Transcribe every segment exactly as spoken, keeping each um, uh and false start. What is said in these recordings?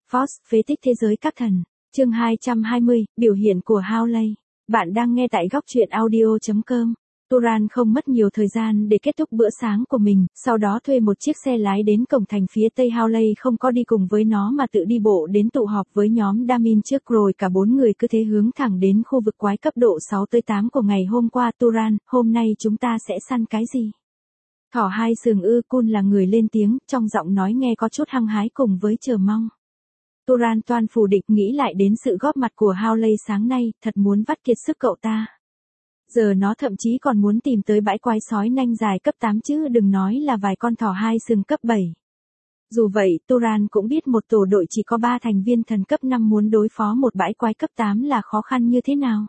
Force, phế tích thế giới các thần. Chương hai trăm hai mươi, biểu hiện của Howley. Bạn đang nghe tại góc truyện audio chấm com. Turan không mất nhiều thời gian để kết thúc bữa sáng của mình, sau đó thuê một chiếc xe lái đến cổng thành phía tây. Howley không có đi cùng với nó mà tự đi bộ đến tụ họp với nhóm Damin trước, rồi cả bốn người cứ thế hướng thẳng đến khu vực quái cấp độ sáu tới tám của ngày hôm qua. Turan, hôm nay chúng ta sẽ săn cái gì? Thỏ hai sừng ư? Kun là người lên tiếng, trong giọng nói nghe có chút hăng hái cùng với chờ mong. Turan toan phủ định, nghĩ lại đến sự góp mặt của Howley sáng nay, thật muốn vắt kiệt sức cậu ta. Giờ nó thậm chí còn muốn tìm tới bãi quái sói nanh dài cấp tám chứ đừng nói là vài con thỏ hai sừng cấp bảy. Dù vậy, Turan cũng biết một tổ đội chỉ có ba thành viên thần cấp năm muốn đối phó một bãi quái cấp tám là khó khăn như thế nào.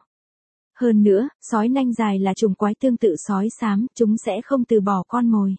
Hơn nữa, sói nanh dài là chủng quái tương tự sói xám, chúng sẽ không từ bỏ con mồi.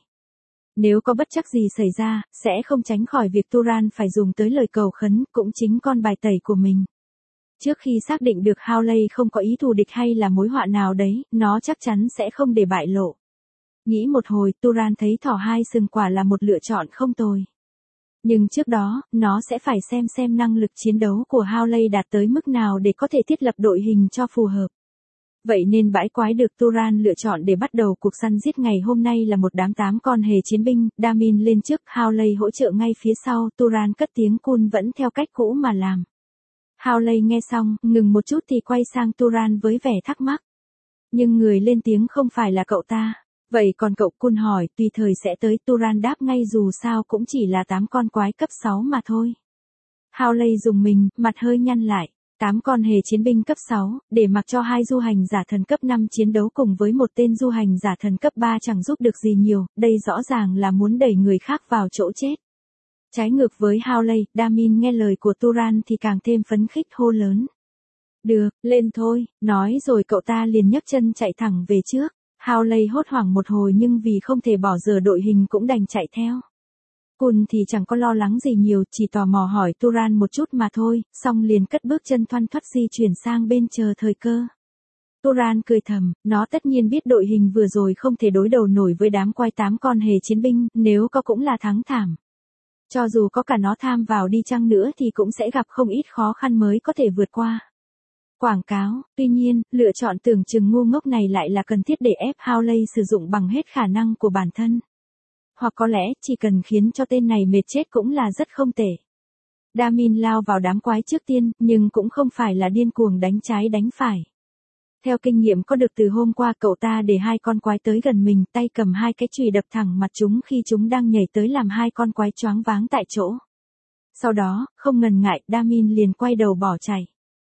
Nếu có bất trắc gì xảy ra, sẽ không tránh khỏi việc Turan phải dùng tới lời cầu khấn, cũng chính con bài tẩy của mình. Trước khi xác định được Howley không có ý thù địch hay là mối họa nào đấy, nó chắc chắn sẽ không để bại lộ. Nghĩ một hồi, Turan thấy thỏ hai sừng quả là một lựa chọn không tồi. Nhưng trước đó, nó sẽ phải xem xem năng lực chiến đấu của Howley đạt tới mức nào để có thể thiết lập đội hình cho phù hợp. Vậy nên bãi quái được Turan lựa chọn để bắt đầu cuộc săn giết ngày hôm nay là một đám tám con hề chiến binh. Damin lên trước, Howley hỗ trợ ngay phía sau. Turan cất tiếng, Kun vẫn theo cách cũ mà làm. Howley nghe xong, ngừng một chút thì quay sang Turan với vẻ thắc mắc. Nhưng người lên tiếng không phải là cậu ta. Vậy còn cậu? Kun hỏi. Tùy thời sẽ tới. Turan đáp ngay, dù sao cũng chỉ là tám con quái cấp sáu mà thôi. Howley rùng mình, mặt hơi nhăn lại. tám con hề chiến binh cấp sáu, để mặc cho hai du hành giả thần cấp năm chiến đấu cùng với một tên du hành giả thần cấp ba chẳng giúp được gì nhiều, đây rõ ràng là muốn đẩy người khác vào chỗ chết. Trái ngược với Howley, Damin nghe lời của Turan thì càng thêm phấn khích, hô lớn. Được, lên thôi, nói rồi cậu ta liền nhấc chân chạy thẳng về trước. Howley hốt hoảng một hồi nhưng vì không thể bỏ dở đội hình cũng đành chạy theo. Kun thì chẳng có lo lắng gì nhiều, chỉ tò mò hỏi Turan một chút mà thôi, xong liền cất bước chân thoăn thoắt di chuyển sang bên chờ thời cơ. Turan cười thầm, nó tất nhiên biết đội hình vừa rồi không thể đối đầu nổi với đám quái tám con hề chiến binh, nếu có cũng là thắng thảm. Cho dù có cả nó tham vào đi chăng nữa thì cũng sẽ gặp không ít khó khăn mới có thể vượt qua. Quảng cáo, tuy nhiên, lựa chọn tưởng chừng ngu ngốc này lại là cần thiết để ép Howley sử dụng bằng hết khả năng của bản thân. Hoặc có lẽ, chỉ cần khiến cho tên này mệt chết cũng là rất không tệ. Damin lao vào đám quái trước tiên, nhưng cũng không phải là điên cuồng đánh trái đánh phải. Theo kinh nghiệm có được từ hôm qua, cậu ta để hai con quái tới gần mình, tay cầm hai cái chùy đập thẳng mặt chúng khi chúng đang nhảy tới làm hai con quái choáng váng tại chỗ. Sau đó, không ngần ngại, Damin liền quay đầu bỏ chạy.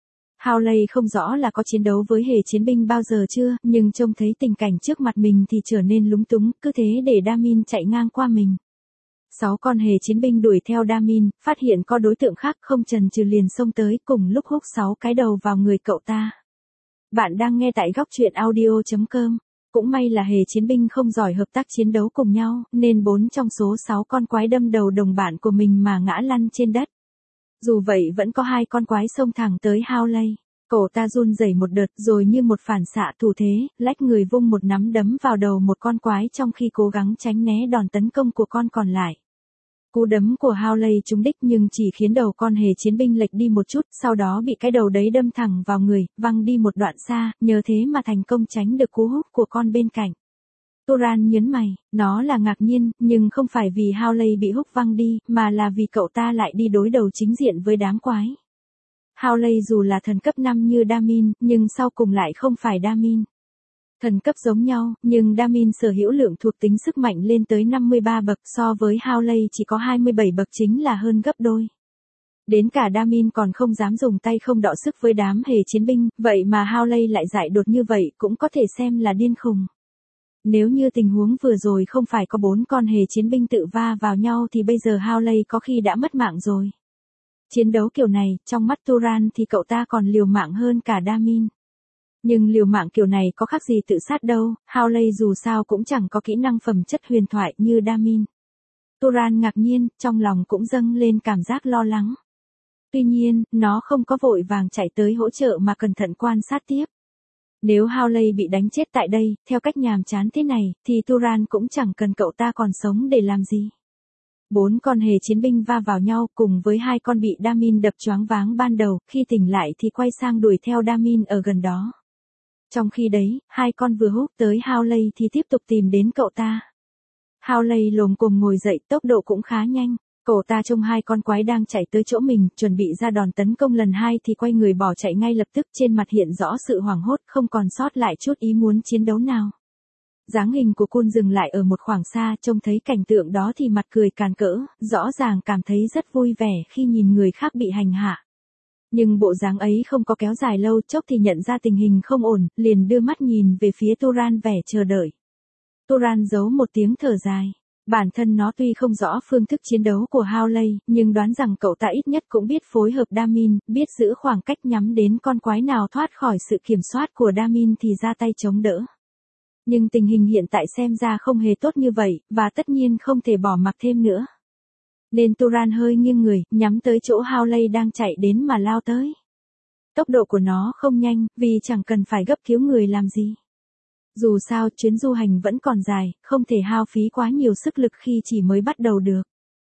Howley không rõ là có chiến đấu với hề chiến binh bao giờ chưa, nhưng trông thấy tình cảnh trước mặt mình thì trở nên lúng túng, cứ thế để Damin chạy ngang qua mình. Sáu con hề chiến binh đuổi theo Damin, phát hiện có đối tượng khác không chần chừ liền xông tới, cùng lúc húc sáu cái đầu vào người cậu ta. Bạn đang nghe tại góc truyện audio chấm com. Cũng may là hề chiến binh không giỏi hợp tác chiến đấu cùng nhau, nên bốn trong số sáu con quái đâm đầu đồng bạn của mình mà ngã lăn trên đất. Dù vậy vẫn có hai con quái xông thẳng tới Howley. Cổ ta run rẩy một đợt rồi như một phản xạ thủ thế, lách người vung một nắm đấm vào đầu một con quái trong khi cố gắng tránh né đòn tấn công của con còn lại. Cú đấm của Howley trúng đích nhưng chỉ khiến đầu con hề chiến binh lệch đi một chút, sau đó bị cái đầu đấy đâm thẳng vào người, văng đi một đoạn xa, nhờ thế mà thành công tránh được cú húc của con bên cạnh. Turan nhớn mày, nó là ngạc nhiên, nhưng không phải vì Howley bị húc văng đi, mà là vì cậu ta lại đi đối đầu chính diện với đám quái. Howley dù là thần cấp năm như Damin, nhưng sau cùng lại không phải Damin. Thần cấp giống nhau, nhưng Damin sở hữu lượng thuộc tính sức mạnh lên tới năm mươi ba bậc, so với Howley chỉ có hai mươi bảy bậc, chính là hơn gấp đôi. Đến cả Damin còn không dám dùng tay không đọ sức với đám hề chiến binh, vậy mà Howley lại dại đột như vậy cũng có thể xem là điên khùng. Nếu như tình huống vừa rồi không phải có bốn con hề chiến binh tự va vào nhau thì bây giờ Howley có khi đã mất mạng rồi. Chiến đấu kiểu này, trong mắt Turan thì cậu ta còn liều mạng hơn cả Damin. Nhưng liều mạng kiểu này có khác gì tự sát đâu, Howley dù sao cũng chẳng có kỹ năng phẩm chất huyền thoại như Damin. Turan ngạc nhiên, trong lòng cũng dâng lên cảm giác lo lắng. Tuy nhiên, nó không có vội vàng chạy tới hỗ trợ mà cẩn thận quan sát tiếp. Nếu Howley bị đánh chết tại đây, theo cách nhàm chán thế này, thì Turan cũng chẳng cần cậu ta còn sống để làm gì. Bốn con hề chiến binh va vào nhau cùng với hai con bị Damin đập choáng váng ban đầu, khi tỉnh lại thì quay sang đuổi theo Damin ở gần đó. Trong khi đấy, hai con vừa húc tới Howley thì tiếp tục tìm đến cậu ta. Howley lồm cồm ngồi dậy, tốc độ cũng khá nhanh. Cậu ta trông hai con quái đang chạy tới chỗ mình, chuẩn bị ra đòn tấn công lần hai thì quay người bỏ chạy ngay lập tức, trên mặt hiện rõ sự hoảng hốt, không còn sót lại chút ý muốn chiến đấu nào. Dáng hình của Kun dừng lại ở một khoảng xa, trông thấy cảnh tượng đó thì mặt cười càn cỡ, rõ ràng cảm thấy rất vui vẻ khi nhìn người khác bị hành hạ. Nhưng bộ dáng ấy không có kéo dài lâu, chốc thì nhận ra tình hình không ổn, liền đưa mắt nhìn về phía Turan vẻ chờ đợi. Turan giấu một tiếng thở dài. Bản thân nó tuy không rõ phương thức chiến đấu của Howley, nhưng đoán rằng cậu ta ít nhất cũng biết phối hợp Damin, biết giữ khoảng cách nhắm đến con quái nào thoát khỏi sự kiểm soát của Damin thì ra tay chống đỡ. Nhưng tình hình hiện tại xem ra không hề tốt như vậy, và tất nhiên không thể bỏ mặc thêm nữa. Nên Turan hơi nghiêng người, nhắm tới chỗ Howley đang chạy đến mà lao tới. Tốc độ của nó không nhanh, vì chẳng cần phải gấp cứu người làm gì. Dù sao, chuyến du hành vẫn còn dài, không thể hao phí quá nhiều sức lực khi chỉ mới bắt đầu được.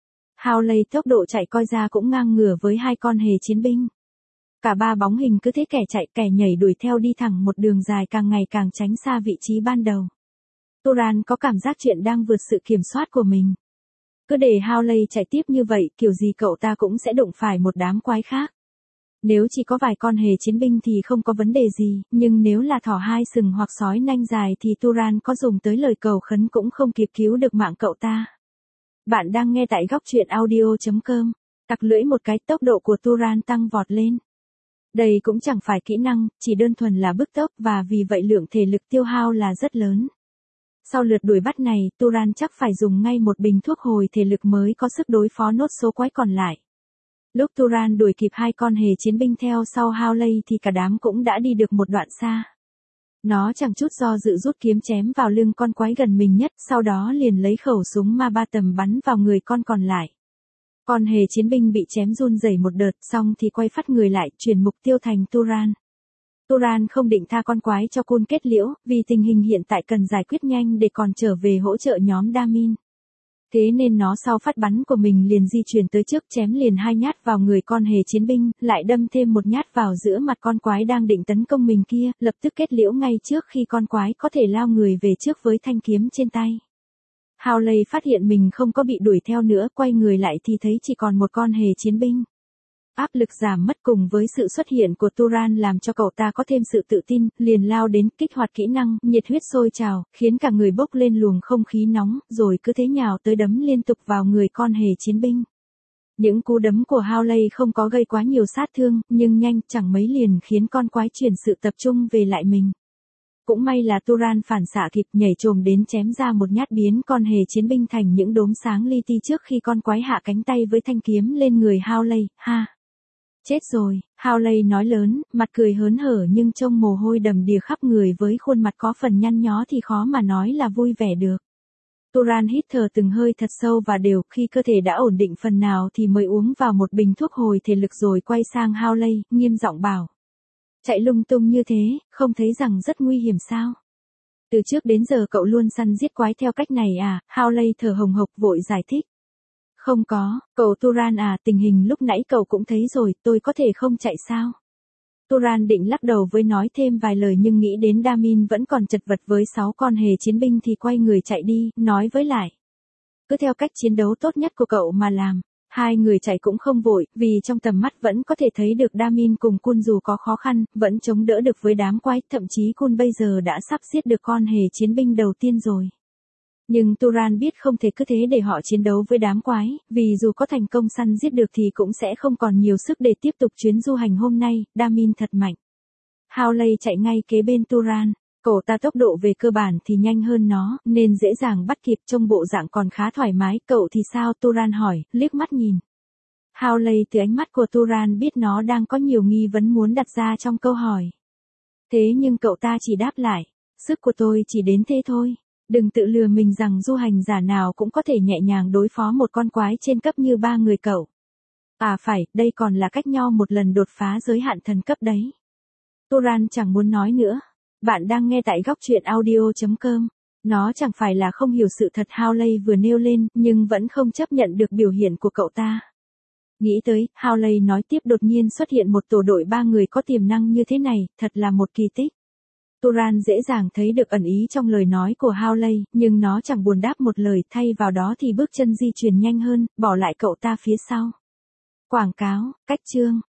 Howley tốc độ chạy coi ra cũng ngang ngửa với hai con hề chiến binh. Cả ba bóng hình cứ thế kẻ chạy kẻ nhảy đuổi theo đi thẳng một đường dài, càng ngày càng tránh xa vị trí ban đầu. Turan có cảm giác chuyện đang vượt sự kiểm soát của mình. Cứ để Howley chạy tiếp như vậy, kiểu gì cậu ta cũng sẽ đụng phải một đám quái khác. Nếu chỉ có vài con hề chiến binh thì không có vấn đề gì, nhưng nếu là thỏ hai sừng hoặc sói nanh dài thì Turan có dùng tới lời cầu khấn cũng không kịp cứu được mạng cậu ta. Bạn đang nghe tại góc truyện audio chấm com. Tặc lưỡi một cái, tốc độ của Turan tăng vọt lên. Đây cũng chẳng phải kỹ năng, chỉ đơn thuần là bứt tốc, và vì vậy lượng thể lực tiêu hao là rất lớn. Sau lượt đuổi bắt này, Turan chắc phải dùng ngay một bình thuốc hồi thể lực mới có sức đối phó nốt số quái còn lại. Lúc Turan đuổi kịp hai con hề chiến binh theo sau Howley thì cả đám cũng đã đi được một đoạn xa. Nó chẳng chút do dự rút kiếm chém vào lưng con quái gần mình nhất, sau đó liền lấy khẩu súng ma ba tầm bắn vào người con còn lại. Con hề chiến binh bị chém run rẩy một đợt, xong thì quay phát người lại, chuyển mục tiêu thành Turan. Turan không định tha con quái cho Kun kết liễu, vì tình hình hiện tại cần giải quyết nhanh để còn trở về hỗ trợ nhóm Damin. Thế nên nó sau phát bắn của mình liền di chuyển tới trước, chém liền hai nhát vào người con hề chiến binh, lại đâm thêm một nhát vào giữa mặt con quái đang định tấn công mình kia, lập tức kết liễu ngay trước khi con quái có thể lao người về trước với thanh kiếm trên tay. Howley phát hiện mình không có bị đuổi theo nữa, quay người lại thì thấy chỉ còn một con hề chiến binh. Áp lực giảm mất cùng với sự xuất hiện của Turan làm cho cậu ta có thêm sự tự tin, liền lao đến kích hoạt kỹ năng, nhiệt huyết sôi trào, khiến cả người bốc lên luồng không khí nóng, rồi cứ thế nhào tới đấm liên tục vào người con hề chiến binh. Những cú đấm của Howley không có gây quá nhiều sát thương, nhưng nhanh chẳng mấy liền khiến con quái chuyển sự tập trung về lại mình. Cũng may là Turan phản xạ kịp, nhảy chồm đến chém ra một nhát biến con hề chiến binh thành những đốm sáng li ti trước khi con quái hạ cánh tay với thanh kiếm lên người Howley. Ha! Chết rồi, Howley nói lớn, mặt cười hớn hở nhưng trông mồ hôi đầm đìa khắp người với khuôn mặt có phần nhăn nhó thì khó mà nói là vui vẻ được. Turan hít thở từng hơi thật sâu và đều, khi cơ thể đã ổn định phần nào thì mới uống vào một bình thuốc hồi thể lực rồi quay sang Howley, nghiêm giọng bảo. Chạy lung tung như thế, không thấy rằng rất nguy hiểm sao? Từ trước đến giờ cậu luôn săn giết quái theo cách này à? Howley thở hồng hộc vội giải thích. Không có, cậu Turan à, tình hình lúc nãy cậu cũng thấy rồi, tôi có thể không chạy sao? Turan định lắc đầu với nói thêm vài lời nhưng nghĩ đến Damin vẫn còn chật vật với sáu con hề chiến binh thì quay người chạy đi, nói với lại. Cứ theo cách chiến đấu tốt nhất của cậu mà làm. Hai người chạy cũng không vội, vì trong tầm mắt vẫn có thể thấy được Damin cùng Kun dù có khó khăn, vẫn chống đỡ được với đám quái, thậm chí Kun bây giờ đã sắp giết được con hề chiến binh đầu tiên rồi. Nhưng Turan biết không thể cứ thế để họ chiến đấu với đám quái, vì dù có thành công săn giết được thì cũng sẽ không còn nhiều sức để tiếp tục chuyến du hành hôm nay. Damin thật mạnh. Howley chạy ngay kế bên Turan. Cậu ta tốc độ về cơ bản thì nhanh hơn nó, nên dễ dàng bắt kịp, trông bộ dạng còn khá thoải mái. Cậu thì sao? Turan hỏi, liếc mắt nhìn. Howley từ ánh mắt của Turan biết nó đang có nhiều nghi vấn muốn đặt ra trong câu hỏi. Thế nhưng cậu ta chỉ đáp lại, sức của tôi chỉ đến thế thôi. Đừng tự lừa mình rằng du hành giả nào cũng có thể nhẹ nhàng đối phó một con quái trên cấp như ba người cậu. À phải, đây còn là cách nho một lần đột phá giới hạn thần cấp đấy. Turan chẳng muốn nói nữa. Bạn đang nghe tại góc truyện audio chấm com. Nó chẳng phải là không hiểu sự thật Howley vừa nêu lên, nhưng vẫn không chấp nhận được biểu hiện của cậu ta. Nghĩ tới, Howley nói tiếp đột nhiên xuất hiện một tổ đội ba người có tiềm năng như thế này, thật là một kỳ tích. Turan dễ dàng thấy được ẩn ý trong lời nói của Howley, nhưng nó chẳng buồn đáp một lời, thay vào đó thì bước chân di chuyển nhanh hơn, bỏ lại cậu ta phía sau. Quảng cáo, cách chương.